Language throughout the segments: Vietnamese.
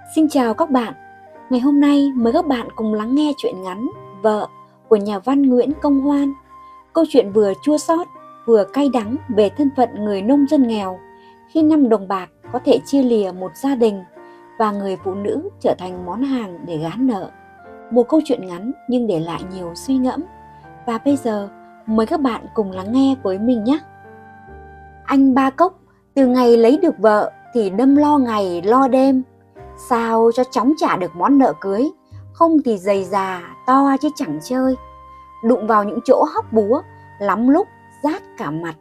Xin chào các bạn. Ngày hôm nay mời các bạn cùng lắng nghe truyện ngắn Vợ của nhà văn Nguyễn Công Hoan. Câu chuyện vừa chua xót vừa cay đắng về thân phận người nông dân nghèo khi 5 đồng bạc có thể chia lìa một gia đình và người phụ nữ trở thành món hàng để gán nợ. Một câu chuyện ngắn nhưng để lại nhiều suy ngẫm. Và bây giờ mời các bạn cùng lắng nghe với mình nhé. Anh Ba Cốc từ ngày lấy được vợ thì đâm lo ngày lo đêm, sao cho chóng trả được món nợ cưới, không thì dày già to chứ chẳng chơi. Đụng vào những chỗ hóc búa, lắm lúc rát cả mặt.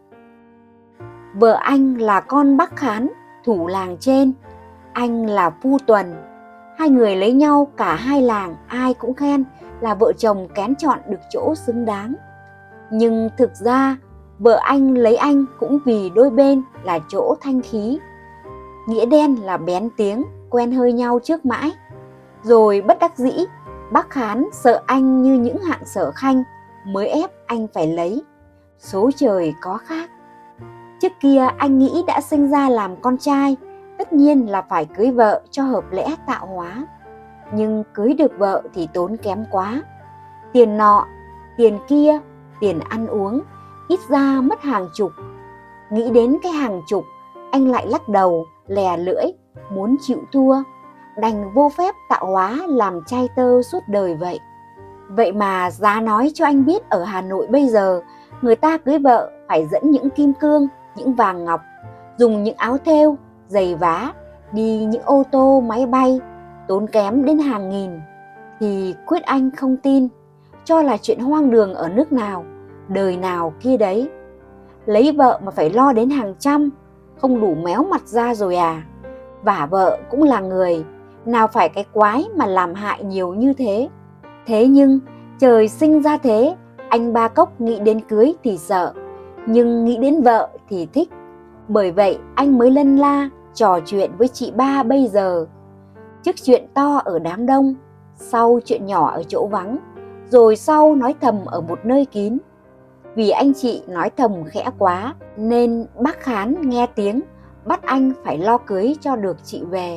Vợ anh là con Bắc Khán, thủ làng trên, anh là Phu Tuần. Hai người lấy nhau, cả hai làng ai cũng khen là vợ chồng kén chọn được chỗ xứng đáng. Nhưng thực ra vợ anh lấy anh cũng vì đôi bên là chỗ thanh khí, nghĩa đen là bén tiếng, quen hơi nhau trước mãi. Rồi bất đắc dĩ, bác Khán sợ anh như những hạng sở khanh, mới ép anh phải lấy. Số trời có khác. Trước kia anh nghĩ đã sinh ra làm con trai, tất nhiên là phải cưới vợ cho hợp lẽ tạo hóa. Nhưng cưới được vợ thì tốn kém quá. Tiền nọ, tiền kia, tiền ăn uống, ít ra mất hàng chục. Nghĩ đến cái hàng chục, anh lại lắc đầu, lè lưỡi, muốn chịu thua. Đành vô phép tạo hóa làm trai tơ suốt đời vậy. Vậy mà giá nói cho anh biết ở Hà Nội bây giờ, người ta cưới vợ phải dẫn những kim cương, những vàng ngọc, dùng những áo thêu, giày vá, đi những ô tô máy bay, tốn kém đến hàng nghìn. Thì Quyết Anh không tin, cho là chuyện hoang đường ở nước nào, đời nào kia đấy. Lấy vợ mà phải lo đến hàng trăm, không đủ méo mặt ra rồi à. Vả vợ cũng là người, nào phải cái quái mà làm hại nhiều như thế. Thế nhưng trời sinh ra thế, anh Ba Cốc nghĩ đến cưới thì sợ, nhưng nghĩ đến vợ thì thích. Bởi vậy anh mới lân la trò chuyện với chị ba bây giờ. Trước chuyện to ở đám đông, sau chuyện nhỏ ở chỗ vắng, rồi sau nói thầm ở một nơi kín. Vì anh chị nói thầm khẽ quá nên bác Khán nghe tiếng bắt anh phải lo cưới cho được chị về.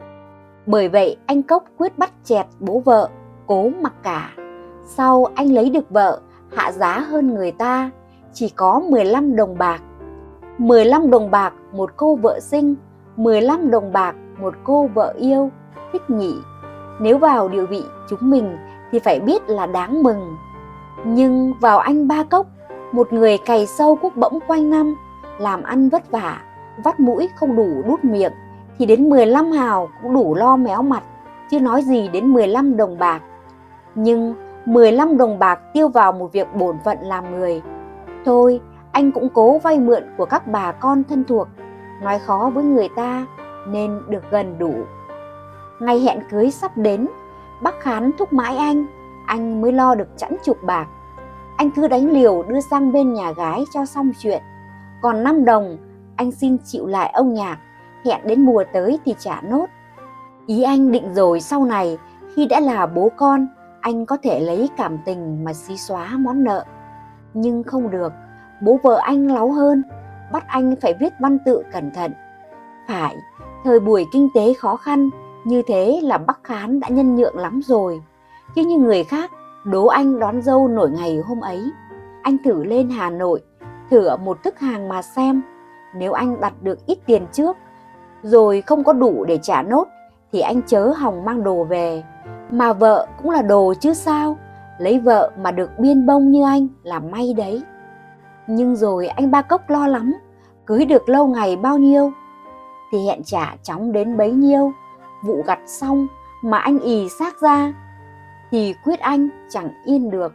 Bởi vậy anh Cốc quyết bắt chẹt bố vợ, cố mặc cả. Sau anh lấy được vợ, hạ giá hơn người ta, chỉ có 15 đồng bạc. 15 đồng bạc một cô vợ sinh, 15 đồng bạc một cô vợ yêu, thích nhỉ. Nếu vào địa vị chúng mình thì phải biết là đáng mừng. Nhưng vào anh Ba Cốc, một người cày sâu cuốc bỗng quanh năm, làm ăn vất vả, vắt mũi không đủ đút miệng, thì đến 15 hào cũng đủ lo méo mặt, chứ nói gì đến 15 đồng bạc. Nhưng 15 đồng bạc tiêu vào một việc bổn phận làm người. Thôi, anh cũng cố vay mượn của các bà con thân thuộc, nói khó với người ta nên được gần đủ. Ngày hẹn cưới sắp đến, bác Khán thúc mãi anh mới lo được chẵn chục bạc. Anh cứ đánh liều đưa sang bên nhà gái cho xong chuyện. Còn 5 đồng anh xin chịu lại ông Nhạc, hẹn đến mùa tới thì trả nốt. Ý anh định rồi sau này khi đã là bố con, anh có thể lấy cảm tình mà xí xóa món nợ. Nhưng không được, bố vợ anh láu hơn, bắt anh phải viết văn tự cẩn thận. Phải, thời buổi kinh tế khó khăn, như thế là bác Khán đã nhân nhượng lắm rồi. Chứ như người khác, đố anh đón dâu nổi ngày hôm ấy. Anh thử lên Hà Nội, thử ở một thức hàng mà xem. Nếu anh đặt được ít tiền trước, rồi không có đủ để trả nốt, thì anh chớ hòng mang đồ về. Mà vợ cũng là đồ chứ sao, lấy vợ mà được biên bông như anh là may đấy. Nhưng rồi anh Ba Cốc lo lắm, cưới được lâu ngày bao nhiêu thì hẹn trả chóng đến bấy nhiêu. Vụ gặt xong mà anh ì xác ra thì Quyết Anh chẳng yên được.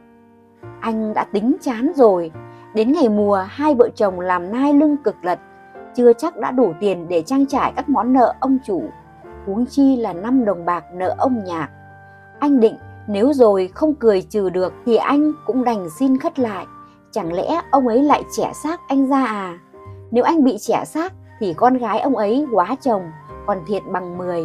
Anh đã tính chán rồi, đến ngày mùa hai vợ chồng làm nai lưng cực lật, chưa chắc đã đủ tiền để trang trải các món nợ ông chủ, huống chi là 5 đồng bạc nợ ông Nhạc. Anh định nếu rồi không cười trừ được thì anh cũng đành xin khất lại. Chẳng lẽ ông ấy lại chẻ xác anh ra à? Nếu anh bị chẻ xác thì con gái ông ấy quá chồng, còn thiệt bằng 10.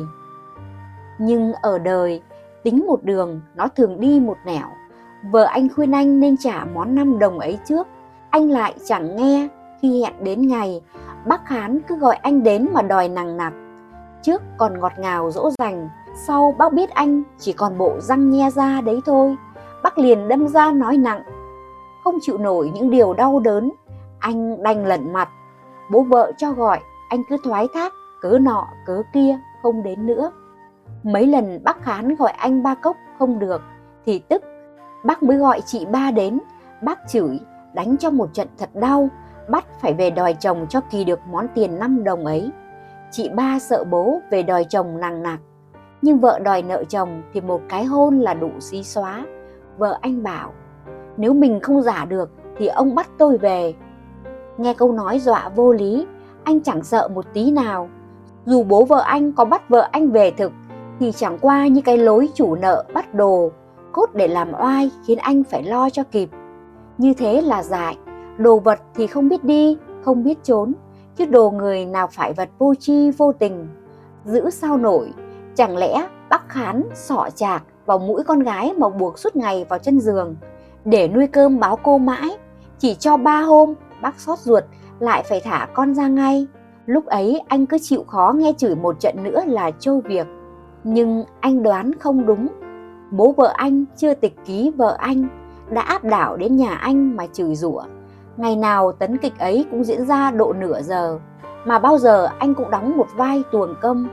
Nhưng ở đời, tính một đường nó thường đi một nẻo. Vợ anh khuyên anh nên trả món 5 đồng ấy trước, anh lại chẳng nghe. Khi hẹn đến ngày, bác Khán cứ gọi anh đến mà đòi nằng nặc. Trước còn ngọt ngào dỗ dành, sau bác biết anh chỉ còn bộ răng nhe ra đấy thôi, bác liền đâm ra nói nặng. Không chịu nổi những điều đau đớn, anh đành lẩn mặt. Bố vợ cho gọi, anh cứ thoái thác, cớ nọ cớ kia, không đến nữa. Mấy lần bác Khán gọi anh Ba Cốc không được thì tức, bác mới gọi chị Ba đến. Bác chửi, đánh cho một trận thật đau, bắt phải về đòi chồng cho kỳ được món tiền 5 đồng ấy. Chị Ba sợ bố về đòi chồng nằng nặc, nhưng vợ đòi nợ chồng thì một cái hôn là đủ xí xóa. Vợ anh bảo, nếu mình không giả được thì ông bắt tôi về. Nghe câu nói dọa vô lý, anh chẳng sợ một tí nào. Dù bố vợ anh có bắt vợ anh về thực thì chẳng qua như cái lối chủ nợ bắt đồ, cốt để làm oai khiến anh phải lo cho kịp. Như thế là dại, đồ vật thì không biết đi, không biết trốn, chứ đồ người nào phải vật vô tri vô tình. Giữ sao nổi, chẳng lẽ bác Khán xỏ chạc vào mũi con gái mà buộc suốt ngày vào chân giường để nuôi cơm báo cô mãi. Chỉ cho 3 hôm, bác xót ruột lại phải thả con ra ngay. Lúc ấy anh cứ chịu khó nghe chửi một trận nữa là trôi việc. Nhưng anh đoán không đúng. Bố vợ anh chưa tịch ký vợ anh đã áp đảo đến nhà anh mà chửi rủa. Ngày nào tấn kịch ấy cũng diễn ra độ nửa giờ, mà bao giờ anh cũng đóng một vai tuồng công.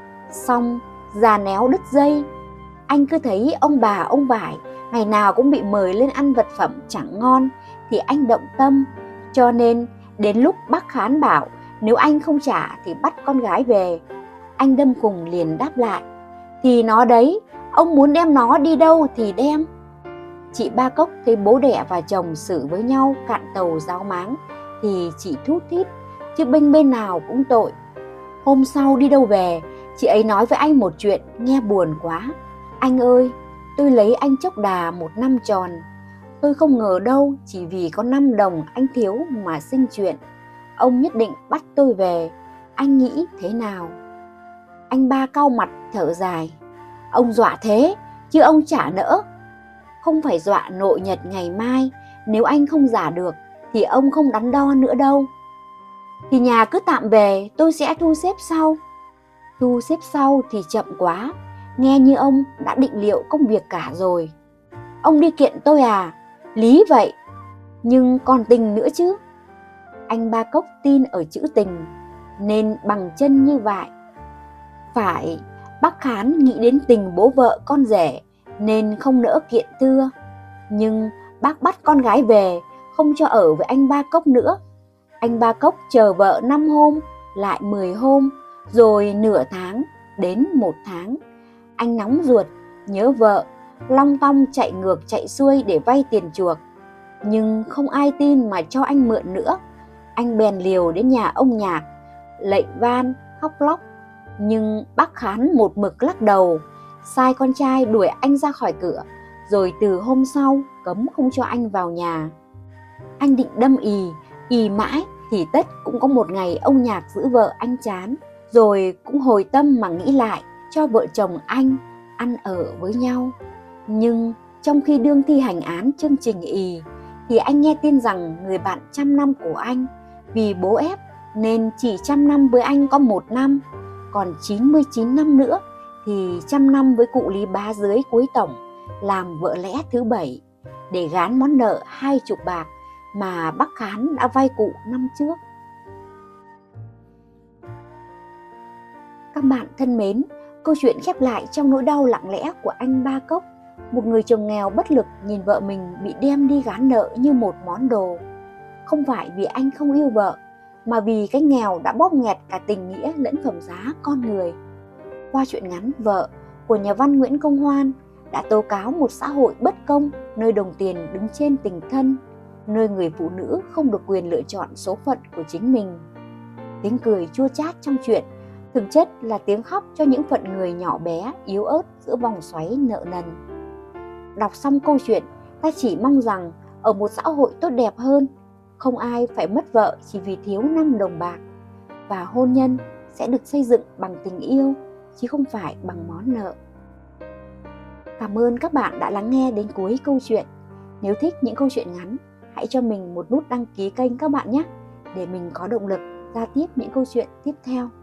Xong già néo đứt dây, anh cứ thấy ông bà ông vải ngày nào cũng bị mời lên ăn vật phẩm chẳng ngon thì anh động tâm. Cho nên đến lúc bác Khán bảo nếu anh không trả thì bắt con gái về, anh đâm cùng liền đáp lại, thì nó đấy, ông muốn đem nó đi đâu thì đem. Chị Ba Cốc thấy bố đẻ và chồng xử với nhau cạn tàu ráo máng thì chỉ thút thít, chứ bênh bên nào cũng tội. Hôm sau đi đâu về, chị ấy nói với anh một chuyện nghe buồn quá. Anh ơi, tôi lấy anh chốc đà 1 năm tròn. Tôi không ngờ đâu chỉ vì có 5 đồng anh thiếu mà sinh chuyện. Ông nhất định bắt tôi về, anh nghĩ thế nào? Anh Ba cau mặt thở dài. Ông dọa thế, chứ ông trả nỡ. Không phải dọa nội nhật ngày mai, nếu anh không giả được thì ông không đắn đo nữa đâu. Thì nhà cứ tạm về, tôi sẽ thu xếp sau. Thu xếp sau thì chậm quá, nghe như ông đã định liệu công việc cả rồi. Ông đi kiện tôi à? Lý vậy, nhưng còn tình nữa chứ. Anh Ba Cốc tin ở chữ tình, nên bằng chân như vậy. Phải, bác Khán nghĩ đến tình bố vợ con rể nên không nỡ kiện thưa. Nhưng bác bắt con gái về, không cho ở với anh Ba Cốc nữa. Anh Ba Cốc chờ vợ 5 hôm, lại 10 hôm, rồi nửa tháng, đến 1 tháng. Anh nóng ruột, nhớ vợ, long tong chạy ngược chạy xuôi để vay tiền chuộc. Nhưng không ai tin mà cho anh mượn nữa. Anh bèn liều đến nhà ông Nhạc, lạy van, khóc lóc. Nhưng bác Khán một mực lắc đầu, sai con trai đuổi anh ra khỏi cửa, rồi từ hôm sau cấm không cho anh vào nhà. Anh định đâm ì mãi thì tất cũng có một ngày ông Nhạc giữ vợ anh chán, rồi cũng hồi tâm mà nghĩ lại cho vợ chồng anh ăn ở với nhau. Nhưng trong khi đương thi hành án chương trình ì thì anh nghe tin rằng người bạn 100 năm của anh vì bố ép nên chỉ 100 năm với anh có 1 năm, còn 99 năm nữa thì 100 năm với cụ Lý Bá dưới cuối tổng làm vợ lẽ thứ 7 để gán món nợ 20 bạc mà bác Khán đã vay cụ năm trước. Các bạn thân mến, câu chuyện khép lại trong nỗi đau lặng lẽ của anh Ba Cốc, một người chồng nghèo bất lực nhìn vợ mình bị đem đi gán nợ như một món đồ. Không phải vì anh không yêu vợ, mà vì cái nghèo đã bóp nghẹt cả tình nghĩa lẫn phẩm giá con người. Qua truyện ngắn Vợ của nhà văn Nguyễn Công Hoan đã tố cáo một xã hội bất công nơi đồng tiền đứng trên tình thân, nơi người phụ nữ không được quyền lựa chọn số phận của chính mình. Tiếng cười chua chát trong truyện thực chất là tiếng khóc cho những phận người nhỏ bé, yếu ớt giữa vòng xoáy nợ nần. Đọc xong câu chuyện, ta chỉ mong rằng ở một xã hội tốt đẹp hơn, không ai phải mất vợ chỉ vì thiếu 5 đồng bạc, và hôn nhân sẽ được xây dựng bằng tình yêu chứ không phải bằng món nợ. Cảm ơn các bạn đã lắng nghe đến cuối câu chuyện. Nếu thích những câu chuyện ngắn, hãy cho mình một nút đăng ký kênh các bạn nhé, để mình có động lực ra tiếp những câu chuyện tiếp theo.